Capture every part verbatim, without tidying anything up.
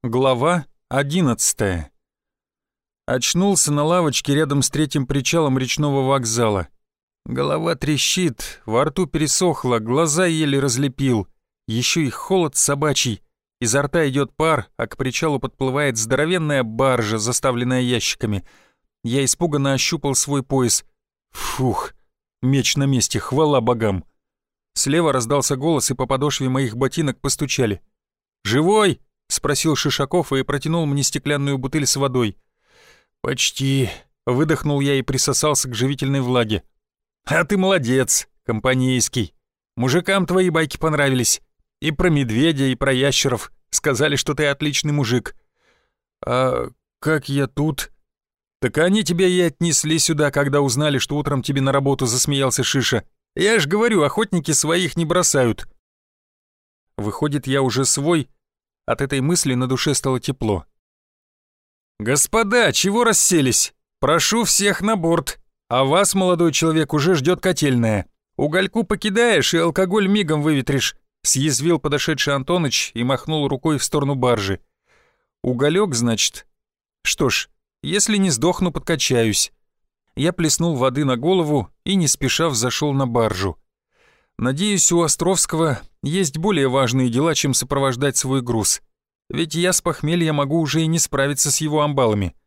Глава одиннадцатая. Очнулся на лавочке рядом с третьим причалом речного вокзала. Голова трещит, во рту пересохло, глаза еле разлепил. Еще и холод собачий. Изо рта идет пар, а к причалу подплывает здоровенная баржа, заставленная ящиками. Я испуганно ощупал свой пояс. Фух, меч на месте, хвала богам. Слева раздался голос, и по подошве моих ботинок постучали. «Живой?» — спросил Шишаков и протянул мне стеклянную бутыль с водой. «Почти», — выдохнул я и присосался к живительной влаге. «А ты молодец, компанейский. Мужикам твои байки понравились. И про медведя, и про ящеров. Сказали, что ты отличный мужик». «А как я тут?» «Так они тебя и отнесли сюда, когда узнали, что утром тебе на работу», — засмеялся Шиша. «Я ж говорю, охотники своих не бросают». Выходит, я уже свой. От этой мысли на душе стало тепло. «Господа, чего расселись? Прошу всех на борт. А вас, молодой человек, уже ждет котельная. Угольку покидаешь и алкоголь мигом выветришь», — съязвил подошедший Антоныч и махнул рукой в сторону баржи. «Уголек, значит? Что ж, если не сдохну, подкачаюсь». Я плеснул воды на голову и, не спеша, взошел на баржу. Надеюсь, у Островского есть более важные дела, чем сопровождать свой груз. Ведь я с похмелья могу уже и не справиться с его амбалами.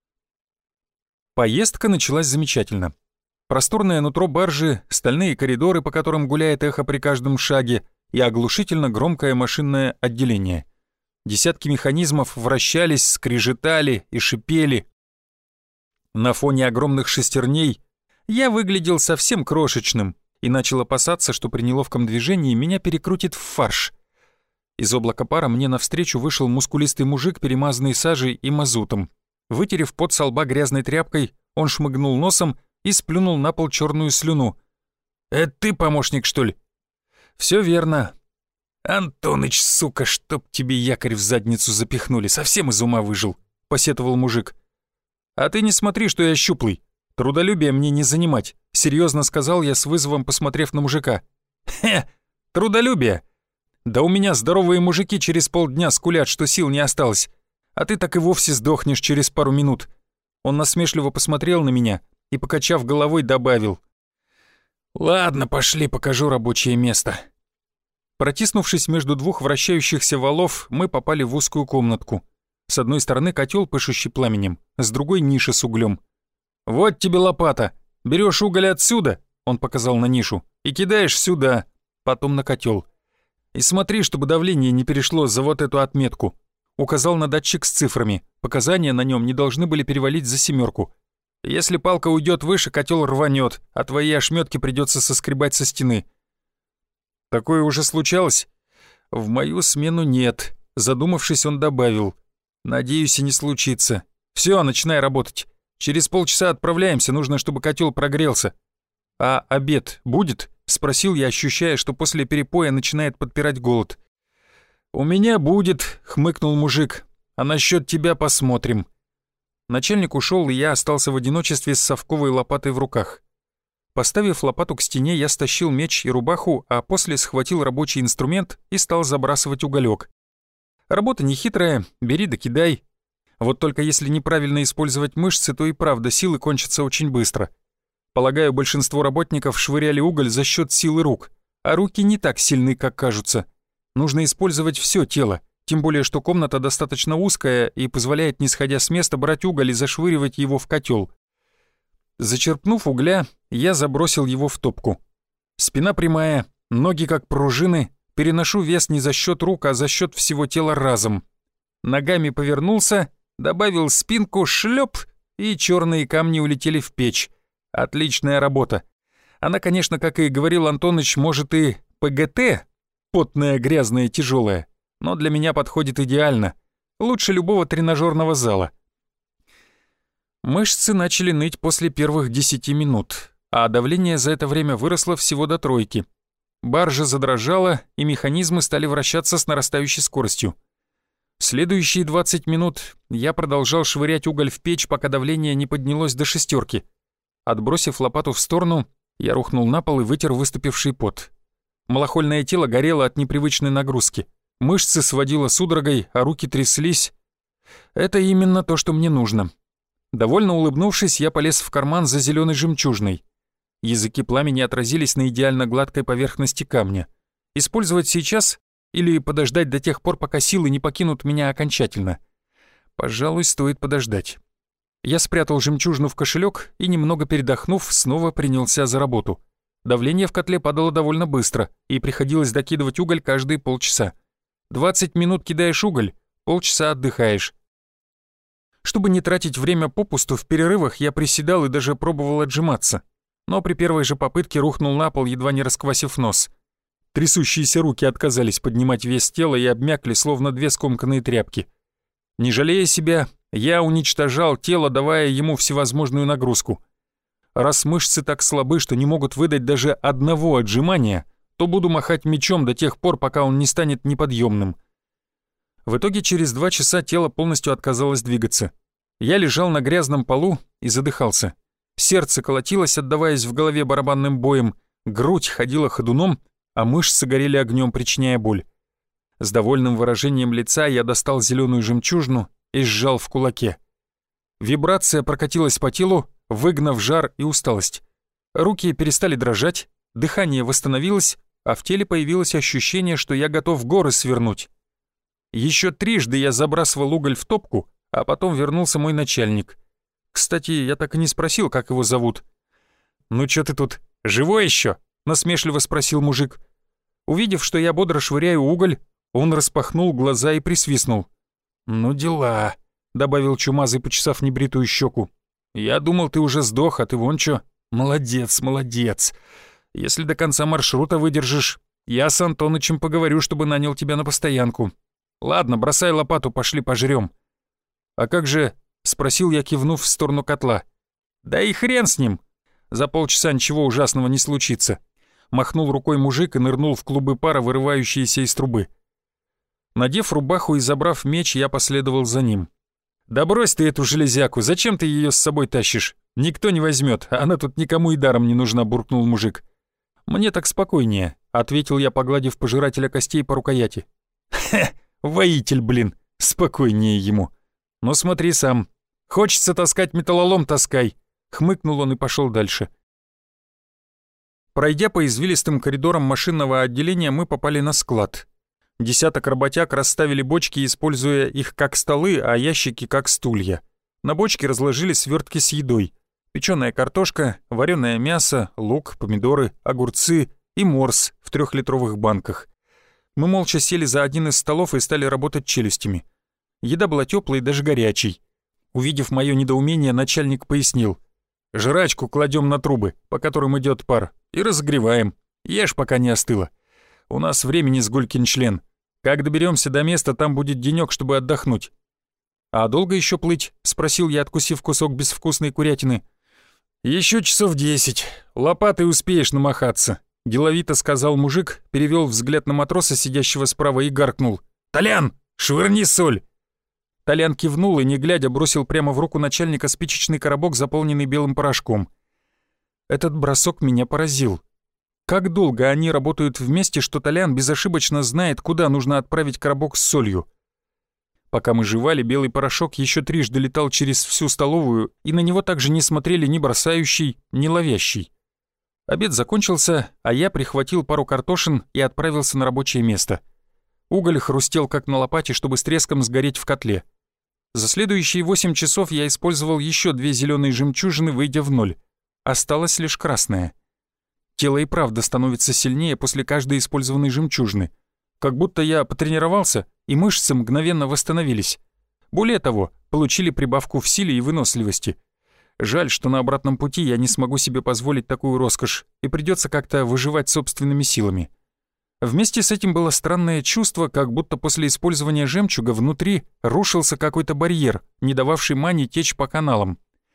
Поездка началась замечательно. Просторное нутро баржи, стальные коридоры, по которым гуляет эхо при каждом шаге, и оглушительно громкое машинное отделение. Десятки механизмов вращались, скрежетали и шипели. На фоне огромных шестерней я выглядел совсем крошечным и начал опасаться, что при неловком движении меня перекрутит в фарш. Из облака пара мне навстречу вышел мускулистый мужик, перемазанный сажей и мазутом. Вытерев пот со лба грязной тряпкой, он шмыгнул носом и сплюнул на пол черную слюну. «Это ты помощник, что ли?» «Все верно». «Антоныч, сука, чтоб тебе якорь в задницу запихнули, совсем из ума выжил», — посетовал мужик. «А ты не смотри, что я щуплый. Трудолюбие мне не занимать», — серьезно сказал я с вызовом, посмотрев на мужика. «Хе, трудолюбие? Да у меня здоровые мужики через полдня скулят, что сил не осталось, а ты так и вовсе сдохнешь через пару минут». Он насмешливо посмотрел на меня и, покачав головой, добавил: «Ладно, пошли, покажу рабочее место». Протиснувшись между двух вращающихся валов, мы попали в узкую комнатку. С одной стороны котел, пышущий пламенем, с другой — ниша с углем. «Вот тебе лопата. Берешь уголь отсюда», — он показал на нишу, «и кидаешь сюда, потом на котел. И смотри, чтобы давление не перешло за вот эту отметку». Указал на датчик с цифрами. Показания на нем не должны были перевалить за семерку. «Если палка уйдет выше, котел рванет, а твои ошметки придется соскребать со стены». «Такое уже случалось?» «В мою смену нет», — задумавшись, он добавил. «Надеюсь, и не случится. Все, начинай работать. Через полчаса отправляемся, нужно, чтобы котел прогрелся». «А обед будет?» — спросил я, ощущая, что после перепоя начинает подпирать голод. «У меня будет», — хмыкнул мужик. «А насчет тебя посмотрим». Начальник ушел, и я остался в одиночестве с совковой лопатой в руках. Поставив лопату к стене, я стащил меч и рубаху, а после схватил рабочий инструмент и стал забрасывать уголек. Работа нехитрая, бери да кидай. Вот только если неправильно использовать мышцы, то и правда силы кончатся очень быстро. Полагаю, большинство работников швыряли уголь за счет силы рук, а руки не так сильны, как кажутся. Нужно использовать все тело, тем более что комната достаточно узкая и позволяет, не сходя с места, брать уголь и зашвыривать его в котел. Зачерпнув угля, я забросил его в топку. Спина прямая, ноги как пружины, переношу вес не за счет рук, а за счет всего тела разом. Ногами повернулся, добавил спинку, шлеп, и черные камни улетели в печь. Отличная работа. Она, конечно, как и говорил Антоныч, может и ПГТ, потная, грязная, тяжелая, но для меня подходит идеально. Лучше любого тренажерного зала. Мышцы начали ныть после первых десяти минут, а давление за это время выросло всего до тройки. Баржа задрожала, и механизмы стали вращаться с нарастающей скоростью. Следующие двадцать минут я продолжал швырять уголь в печь, пока давление не поднялось до шестерки. Отбросив лопату в сторону, я рухнул на пол и вытер выступивший пот. Малохольное тело горело от непривычной нагрузки. Мышцы сводило судорогой, а руки тряслись. Это именно то, что мне нужно. Довольно улыбнувшись, я полез в карман за зеленой жемчужной. Языки пламени отразились на идеально гладкой поверхности камня. Использовать сейчас или подождать до тех пор, пока силы не покинут меня окончательно? Пожалуй, стоит подождать. Я спрятал жемчужину в кошелек и, немного передохнув, снова принялся за работу. Давление в котле падало довольно быстро, и приходилось докидывать уголь каждые полчаса. двадцать минут кидаешь уголь, полчаса отдыхаешь. Чтобы не тратить время попусту, в перерывах я приседал и даже пробовал отжиматься. Но при первой же попытке рухнул на пол, едва не расквасив нос. Трясущиеся руки отказались поднимать вес тела и обмякли, словно две скомканные тряпки. Не жалея себя, я уничтожал тело, давая ему всевозможную нагрузку. Раз мышцы так слабы, что не могут выдать даже одного отжимания, то буду махать мечом до тех пор, пока он не станет неподъемным. В итоге через два часа тело полностью отказалось двигаться. Я лежал на грязном полу и задыхался. Сердце колотилось, отдаваясь в голове барабанным боем, грудь ходила ходуном, а мышцы горели огнем, причиняя боль. С довольным выражением лица я достал зеленую жемчужину и сжал в кулаке. Вибрация прокатилась по телу, выгнав жар и усталость. Руки перестали дрожать, дыхание восстановилось, а в теле появилось ощущение, что я готов горы свернуть. Еще трижды я забрасывал уголь в топку, а потом вернулся мой начальник. Кстати, я так и не спросил, как его зовут. «Ну чё ты тут, живой еще?» — насмешливо спросил мужик. Увидев, что я бодро швыряю уголь, он распахнул глаза и присвистнул. «Ну дела», — добавил чумазый, почесав небритую щеку. «Я думал, ты уже сдох, а ты вон чё. Молодец, молодец. Если до конца маршрута выдержишь, я с Антонычем поговорю, чтобы нанял тебя на постоянку. Ладно, бросай лопату, пошли пожрём». «А как же?» — спросил я, кивнув в сторону котла. «Да и хрен с ним. За полчаса ничего ужасного не случится». Махнул рукой мужик и нырнул в клубы пара, вырывающиеся из трубы. Надев рубаху и забрав меч, я последовал за ним. «Да брось ты эту железяку, зачем ты ее с собой тащишь? Никто не возьмет, она тут никому и даром не нужна», — буркнул мужик. «Мне так спокойнее», — ответил я, погладив пожирателя костей по рукояти. «Хе, воитель, блин, спокойнее ему. Но смотри сам. Хочется таскать металлолом, таскай», — хмыкнул он и пошел дальше. Пройдя по извилистым коридорам машинного отделения, мы попали на склад. Десяток работяг расставили бочки, используя их как столы, а ящики как стулья. На бочке разложили свертки с едой. Печеная картошка, вареное мясо, лук, помидоры, огурцы и морс в трехлитровых банках. Мы молча сели за один из столов и стали работать челюстями. Еда была теплой и даже горячей. Увидев мое недоумение, начальник пояснил. «Жрачку кладем на трубы, по которым идет пар, и разогреваем. Ешь, пока не остыло. У нас времени с гулькин член. Как доберемся до места, там будет денек, чтобы отдохнуть». «А долго еще плыть?» — спросил я, откусив кусок безвкусной курятины. «Еще часов десять. Лопатой успеешь намахаться», — деловито сказал мужик, перевел взгляд на матроса, сидящего справа, и гаркнул. «Толян, швырни соль!» Толян кивнул и, не глядя, бросил прямо в руку начальника спичечный коробок, заполненный белым порошком. Этот бросок меня поразил. Как долго они работают вместе, что Толян безошибочно знает, куда нужно отправить коробок с солью. Пока мы жевали, белый порошок еще трижды летал через всю столовую, и на него также не смотрели ни бросающий, ни ловящий. Обед закончился, а я прихватил пару картошин и отправился на рабочее место. Уголь хрустел как на лопате, чтобы с треском сгореть в котле. За следующие восемь часов я использовал еще две зеленые жемчужины, выйдя в ноль. Осталась лишь красная. Тело и правда становится сильнее после каждой использованной жемчужины. Как будто я потренировался, и мышцы мгновенно восстановились. Более того, получили прибавку в силе и выносливости. Жаль, что на обратном пути я не смогу себе позволить такую роскошь, и придется как-то выживать собственными силами. Вместе с этим было странное чувство, как будто после использования жемчуга внутри рушился какой-то барьер, не дававший мане течь по каналам.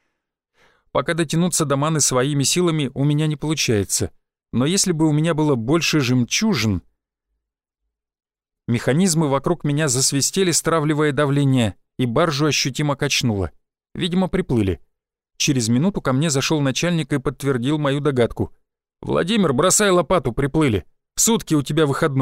Пока дотянуться до маны своими силами у меня не получается. Но если бы у меня было больше жемчужин... Механизмы вокруг меня засвистели, стравливая давление, и баржу ощутимо качнуло. Видимо, приплыли. Через минуту ко мне зашел начальник и подтвердил мою догадку. «Владимир, бросай лопату, приплыли. Сутки у тебя выходной.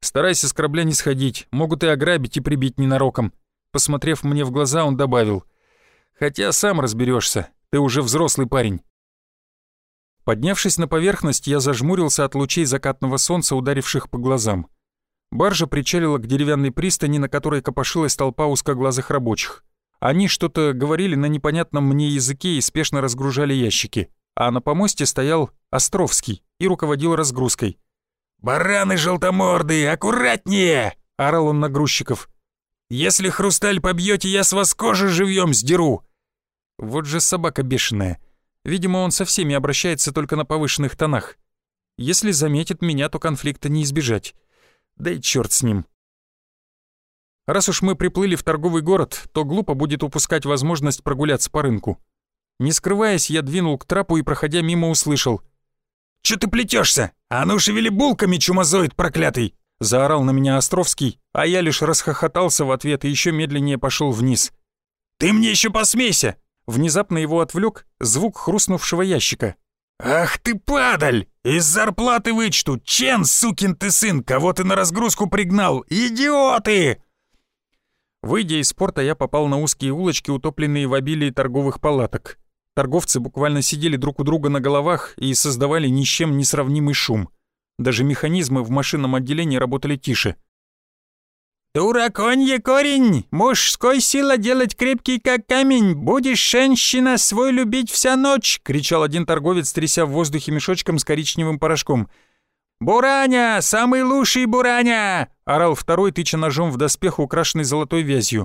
Старайся с корабля не сходить, могут и ограбить, и прибить ненароком». Посмотрев мне в глаза, он добавил: «Хотя сам разберешься, ты уже взрослый парень». Поднявшись на поверхность, я зажмурился от лучей закатного солнца, ударивших по глазам. Баржа причалила к деревянной пристани, на которой копошилась толпа узкоглазых рабочих. Они что-то говорили на непонятном мне языке и спешно разгружали ящики, а на помосте стоял Островский и руководил разгрузкой. «Бараны желтомордые, аккуратнее!» — орал он на грузчиков. «Если хрусталь побьете, я с вас кожи живьем сдеру!» Вот же собака бешеная. Видимо, он со всеми обращается только на повышенных тонах. Если заметит меня, то конфликта не избежать. Да и черт с ним. Раз уж мы приплыли в торговый город, то глупо будет упускать возможность прогуляться по рынку. Не скрываясь, я двинул к трапу и, проходя мимо, услышал: «Чё ты плетешься? А ну шевели булками, чумазоид проклятый!» Заорал на меня Островский, а я лишь расхохотался в ответ и еще медленнее пошел вниз. «Ты мне еще посмейся!» Внезапно его отвлек звук хрустнувшего ящика. «Ах ты падаль! Из зарплаты вычту! Чен, сукин ты сын! Кого ты на разгрузку пригнал? Идиоты!» Выйдя из порта, я попал на узкие улочки, утопленные в обилии торговых палаток. Торговцы буквально сидели друг у друга на головах и создавали ни с чем не сравнимый шум. Даже механизмы в машинном отделении работали тише. «Дураконье корень, мужской сила делать крепкий как камень, будешь, женщина, свой любить вся ночь!» — кричал один торговец, тряся в воздухе мешочком с коричневым порошком. «Бураня, самый лучший бураня!» — орал второй, тыча ножом в доспех, украшенный золотой вязью.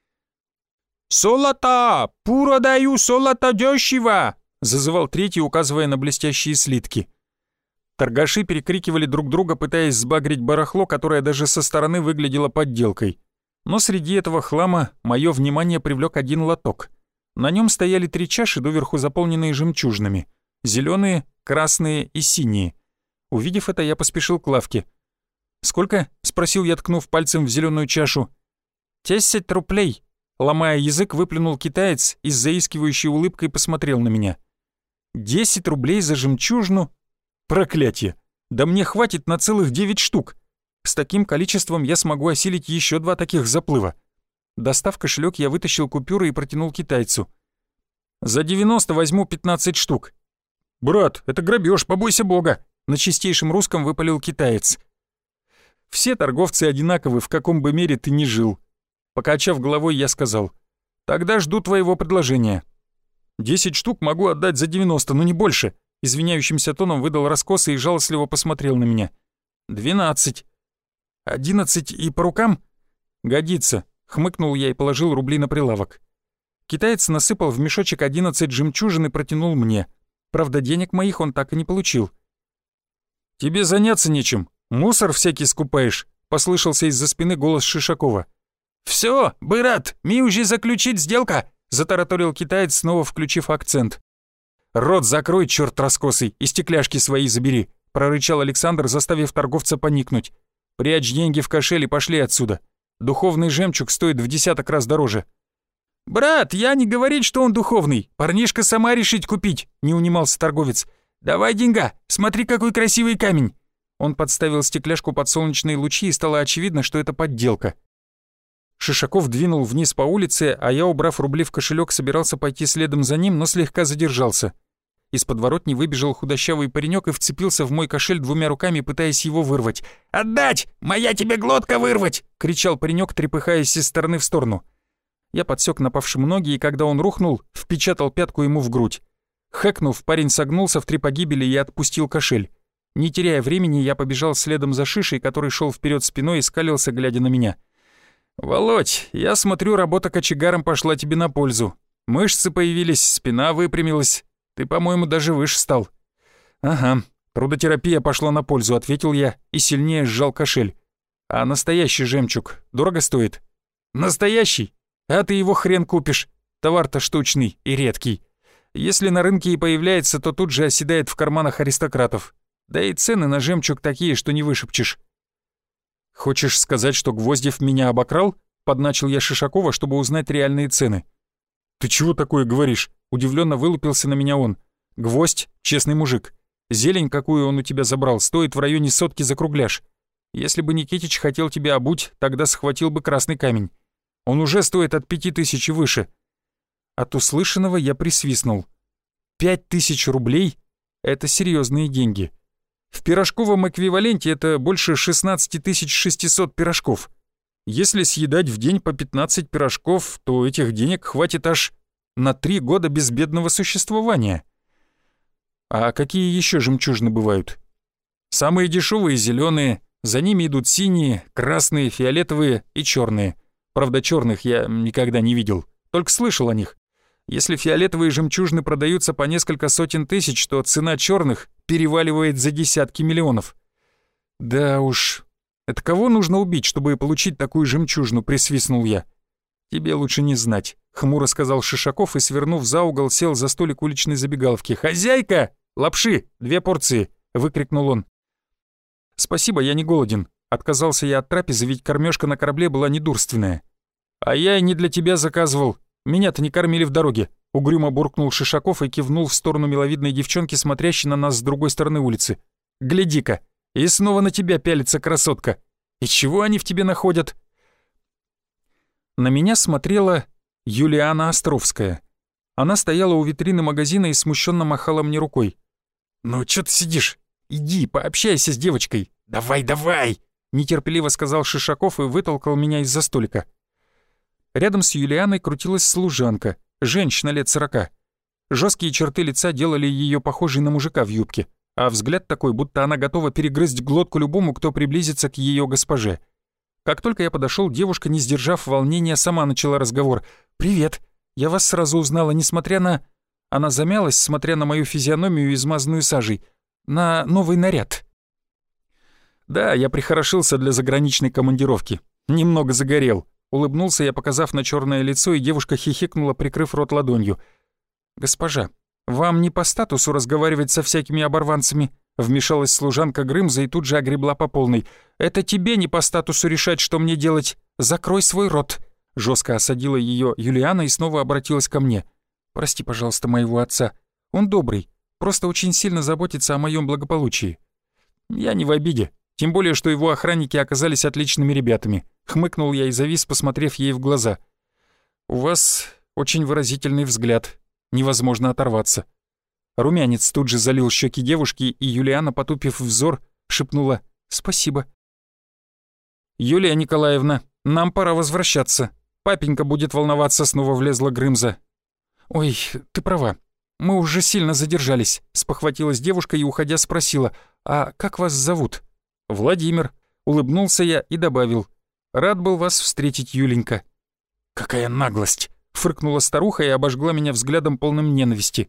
«Солото! Пуро даю, солото дёшево!» — зазывал третий, указывая на блестящие слитки. Торгаши перекрикивали друг друга, пытаясь сбагрить барахло, которое даже со стороны выглядело подделкой. Но среди этого хлама мое внимание привлек один лоток. На нем стояли три чаши, доверху заполненные жемчужинами: зеленые, красные и синие. Увидев это, я поспешил к лавке. «Сколько?» — спросил я, ткнув пальцем в зеленую чашу. «Десять рублей!» — ломая язык, выплюнул китаец и с заискивающей улыбкой посмотрел на меня. «Десять рублей за жемчужину? Проклятье! Да мне хватит на целых девять штук! С таким количеством я смогу осилить еще два таких заплыва». Достав кошелек, я вытащил купюры и протянул китайцу. «За девяносто возьму пятнадцать штук». «Брат, это грабеж, побойся бога!» — на чистейшем русском выпалил китаец. «Все торговцы одинаковы, в каком бы мере ты ни жил». Покачав головой, я сказал: «Тогда жду твоего предложения». «Десять штук могу отдать за девяносто, но не больше», — извиняющимся тоном выдал раскосы и жалостливо посмотрел на меня. «Двенадцать». «Одиннадцать и по рукам?» «Годится», — хмыкнул я и положил рубли на прилавок. Китаец насыпал в мешочек одиннадцать жемчужин и протянул мне. Правда, денег моих он так и не получил. «Тебе заняться нечем, мусор всякий скупаешь», — послышался из-за спины голос Шишакова. «Всё, брат, ми уже заключить сделка», — затараторил китаец, снова включив акцент. «Рот закрой, чёрт раскосый, и стекляшки свои забери», — прорычал Александр, заставив торговца поникнуть. «Прячь деньги в кошель и пошли отсюда. Духовный жемчуг стоит в десяток раз дороже». «Брат, я не говорить, что он духовный. Парнишка сама решить купить», — не унимался торговец. «Давай деньга, смотри, какой красивый камень». Он подставил стекляшку под солнечные лучи, и стало очевидно, что это подделка. Шишаков двинул вниз по улице, а я, убрав рубли в кошелек, собирался пойти следом за ним, но слегка задержался. Из подворотни выбежал худощавый паренек и вцепился в мой кошель двумя руками, пытаясь его вырвать. «Отдать! Моя тебе глотка вырвать!» — кричал паренек, трепыхаясь из стороны в сторону. Я подсек напавшему ноги, и когда он рухнул, впечатал пятку ему в грудь. Хэкнув, парень согнулся в три погибели и отпустил кошель. Не теряя времени, я побежал следом за Шишей, который шел вперед спиной и скалился, глядя на меня. «Володь, я смотрю, работа кочегаром пошла тебе на пользу. Мышцы появились, спина выпрямилась. Ты, по-моему, даже выше стал». «Ага, трудотерапия пошла на пользу», — ответил я и сильнее сжал кошель. «А настоящий жемчуг дорого стоит?» «Настоящий? А ты его хрен купишь. Товар-то штучный и редкий. Если на рынке и появляется, то тут же оседает в карманах аристократов. Да и цены на жемчуг такие, что не вышепчешь». «Хочешь сказать, что Гвоздев меня обокрал?» — подначил я Шишакова, чтобы узнать реальные цены. «Ты чего такое говоришь?» — удивленно вылупился на меня он. «Гвоздь — честный мужик. Зелень, какую он у тебя забрал, стоит в районе сотки за кругляш. Если бы Никитич хотел тебя обуть, тогда схватил бы красный камень. Он уже стоит от пяти тысяч и выше». От услышанного я присвистнул. Пять тысяч рублей — это серьезные деньги. В пирожковом эквиваленте это больше шестнадцать тысяч шестьсот пирожков. Если съедать в день по пятнадцать пирожков, то этих денег хватит аж на три года безбедного существования. А какие еще жемчужины бывают? Самые дешевые зеленые, за ними идут синие, красные, фиолетовые и черные. Правда, черных я никогда не видел, только слышал о них. Если фиолетовые жемчужины продаются по несколько сотен тысяч, то цена черных переваливает за десятки миллионов. Да уж, это кого нужно убить, чтобы получить такую жемчужину, присвистнул я. Тебе лучше не знать, хмуро сказал Шишаков и, свернув за угол, сел за столик уличной забегаловки. «Хозяйка! Лапши! Две порции!» — выкрикнул он. «Спасибо, я не голоден». Отказался я от трапезы, ведь кормежка на корабле была недурственная. «А я и не для тебя заказывал. Меня-то не кормили в дороге», — угрюмо буркнул Шишаков и кивнул в сторону миловидной девчонки, смотрящей на нас с другой стороны улицы. «Гляди-ка, и снова на тебя пялится красотка. И чего они в тебе находят?» На меня смотрела Юлиана Островская. Она стояла у витрины магазина и смущенно махала мне рукой. «Ну чё ты сидишь? Иди, пообщайся с девочкой. Давай, давай!» — нетерпеливо сказал Шишаков и вытолкал меня из-за столика. Рядом с Юлианой крутилась служанка, женщина лет сорока. Жесткие черты лица делали ее похожей на мужика в юбке, а взгляд такой, будто она готова перегрызть глотку любому, кто приблизится к ее госпоже. Как только я подошел, девушка, не сдержав волнения, сама начала разговор. «Привет, я вас сразу узнала, несмотря на...» Она замялась, смотря на мою физиономию, измазанную сажей. «На новый наряд». «Да, я прихорошился для заграничной командировки. Немного загорел». Улыбнулся я, показав на черное лицо, и девушка хихикнула, прикрыв рот ладонью. «Госпожа, вам не по статусу разговаривать со всякими оборванцами», вмешалась служанка Грымза и тут же огребла по полной. «Это тебе не по статусу решать, что мне делать. Закрой свой рот», жестко осадила ее Юлиана и снова обратилась ко мне. «Прости, пожалуйста, моего отца. Он добрый, просто очень сильно заботится о моем благополучии». «Я не в обиде. Тем более, что его охранники оказались отличными ребятами», — хмыкнул я и завис, посмотрев ей в глаза. «У вас очень выразительный взгляд. Невозможно оторваться». Румянец тут же залил щеки девушки, и Юлиана, потупив взор, шепнула «Спасибо». «Юлия Николаевна, нам пора возвращаться. Папенька будет волноваться», — снова влезла Грымза. «Ой, ты права. Мы уже сильно задержались», — спохватилась девушка и, уходя, спросила «А как вас зовут?» «Владимир», — улыбнулся я и добавил. «Рад был вас встретить, Юленька». «Какая наглость!» — фыркнула старуха и обожгла меня взглядом, полным ненависти.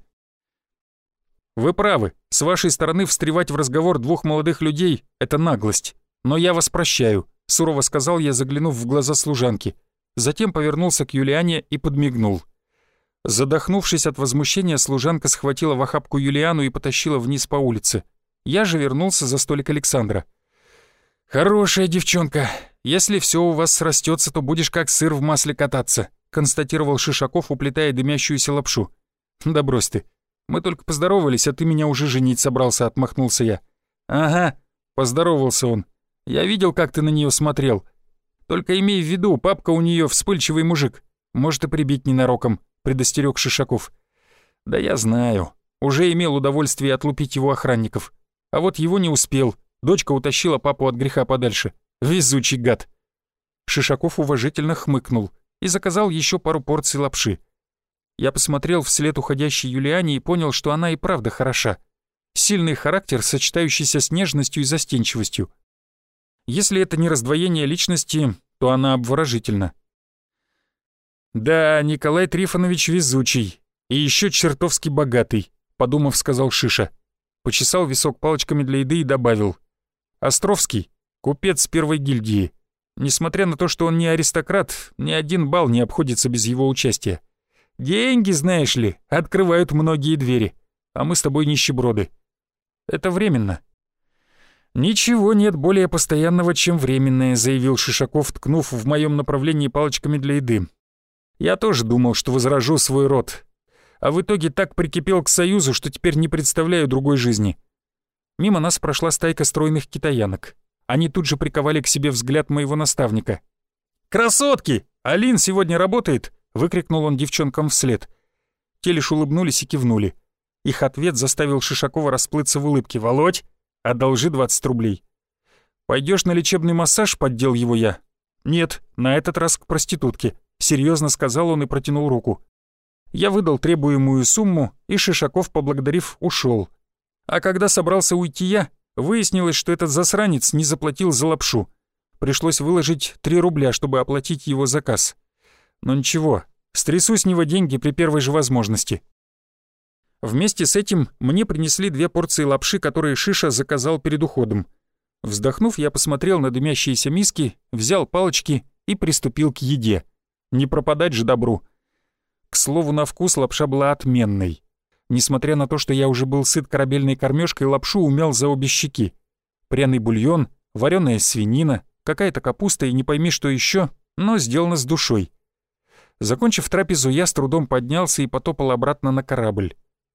«Вы правы, с вашей стороны встревать в разговор двух молодых людей — это наглость. Но я вас прощаю», — сурово сказал я, заглянув в глаза служанки. Затем повернулся к Юлиане и подмигнул. Задохнувшись от возмущения, служанка схватила в охапку Юлиану и потащила вниз по улице. Я же вернулся за столик Александра. «Хорошая девчонка. Если все у вас срастется, то будешь как сыр в масле кататься», констатировал Шишаков, уплетая дымящуюся лапшу. «Да брось ты. Мы только поздоровались, а ты меня уже женить собрался», отмахнулся я. «Ага», поздоровался он. «Я видел, как ты на нее смотрел. Только имей в виду, папка у нее вспыльчивый мужик. Может и прибить ненароком», предостерег Шишаков. «Да я знаю. Уже имел удовольствие отлупить его охранников. А вот его не успел. Дочка утащила папу от греха подальше. Везучий гад». Шишаков уважительно хмыкнул и заказал еще пару порций лапши. Я посмотрел вслед уходящей Юлиане и понял, что она и правда хороша. Сильный характер, сочетающийся с нежностью и застенчивостью. Если это не раздвоение личности, то она обворожительна. «Да, Николай Трифонович везучий и еще чертовски богатый», подумав, сказал Шиша. Почесал висок палочками для еды и добавил. «Островский — купец первой гильдии. Несмотря на то, что он не аристократ, ни один бал не обходится без его участия. Деньги, знаешь ли, открывают многие двери, а мы с тобой нищеброды. Это временно». «Ничего нет более постоянного, чем временное», — заявил Шишаков, ткнув в моем направлении палочками для еды. «Я тоже думал, что возражу свой род, а в итоге так прикипел к союзу, что теперь не представляю другой жизни». Мимо нас прошла стайка стройных китаянок. Они тут же приковали к себе взгляд моего наставника. «Красотки! Алин сегодня работает!» — выкрикнул он девчонкам вслед. Те лишь улыбнулись и кивнули. Их ответ заставил Шишакова расплыться в улыбке. «Володь, одолжи двадцать рублей». «Пойдешь на лечебный массаж?» — поддел его я. «Нет, на этот раз к проститутке», — серьезно сказал он и протянул руку. Я выдал требуемую сумму, и Шишаков, поблагодарив, ушел. А когда собрался уйти я, выяснилось, что этот засранец не заплатил за лапшу. Пришлось выложить три рубля, чтобы оплатить его заказ. Но ничего, стрясу с него деньги при первой же возможности. Вместе с этим мне принесли две порции лапши, которые Шиша заказал перед уходом. Вздохнув, я посмотрел на дымящиеся миски, взял палочки и приступил к еде. Не пропадать же добру. К слову, на вкус лапша была отменной. Несмотря на то, что я уже был сыт корабельной кормежкой, лапшу умял за обе щеки. Пряный бульон, вареная свинина, какая-то капуста и не пойми что еще, но сделано с душой. Закончив трапезу, я с трудом поднялся и потопал обратно на корабль.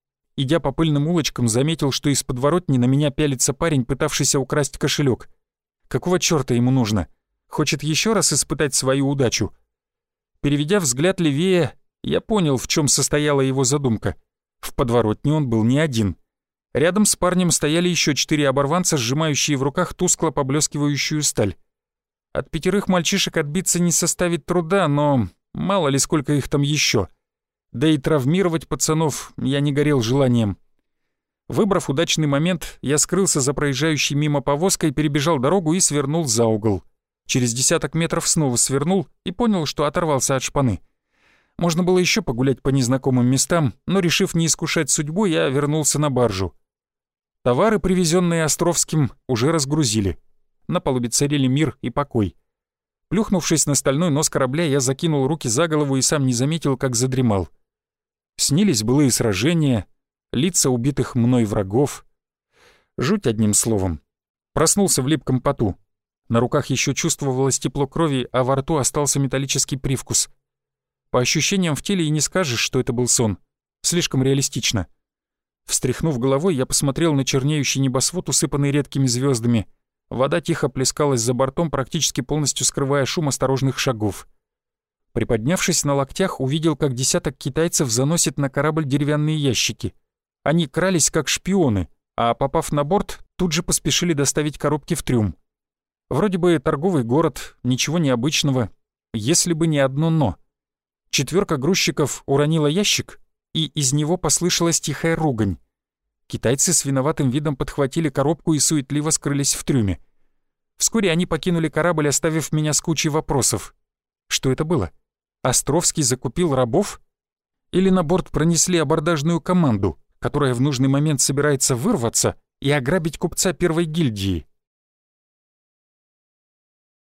Идя по пыльным улочкам, заметил, что из подворотни на меня пялится парень, пытавшийся украсть кошелек. Какого чёрта ему нужно? Хочет еще раз испытать свою удачу? Переведя взгляд левее, я понял, в чем состояла его задумка. В подворотне он был не один. Рядом с парнем стояли еще четыре оборванца, сжимающие в руках тускло поблескивающую сталь. От пятерых мальчишек отбиться не составит труда, но мало ли сколько их там еще. Да и травмировать пацанов я не горел желанием. Выбрав удачный момент, я скрылся за проезжающей мимо повозкой, перебежал дорогу и свернул за угол. Через десяток метров снова свернул и понял, что оторвался от шпаны. Можно было еще погулять по незнакомым местам, но, решив не искушать судьбу, я вернулся на баржу. Товары, привезенные Островским, уже разгрузили. На палубе царили мир и покой. Плюхнувшись на стальной нос корабля, я закинул руки за голову и сам не заметил, как задремал. Снились былые сражения, лица убитых мной врагов. Жуть одним словом. Проснулся в липком поту. На руках еще чувствовалось тепло крови, а во рту остался металлический привкус. По ощущениям в теле и не скажешь, что это был сон. Слишком реалистично. Встряхнув головой, я посмотрел на чернеющий небосвод, усыпанный редкими звездами. Вода тихо плескалась за бортом, практически полностью скрывая шум осторожных шагов. Приподнявшись на локтях, увидел, как десяток китайцев заносит на корабль деревянные ящики. Они крались как шпионы, а, попав на борт, тут же поспешили доставить коробки в трюм. Вроде бы торговый город, ничего необычного, если бы не одно «но». Четверка грузчиков уронила ящик, и из него послышалась тихая ругань. Китайцы с виноватым видом подхватили коробку и суетливо скрылись в трюме. Вскоре они покинули корабль, оставив меня с кучей вопросов. Что это было? Островский закупил рабов? Или на борт пронесли абордажную команду, которая в нужный момент собирается вырваться и ограбить купца первой гильдии?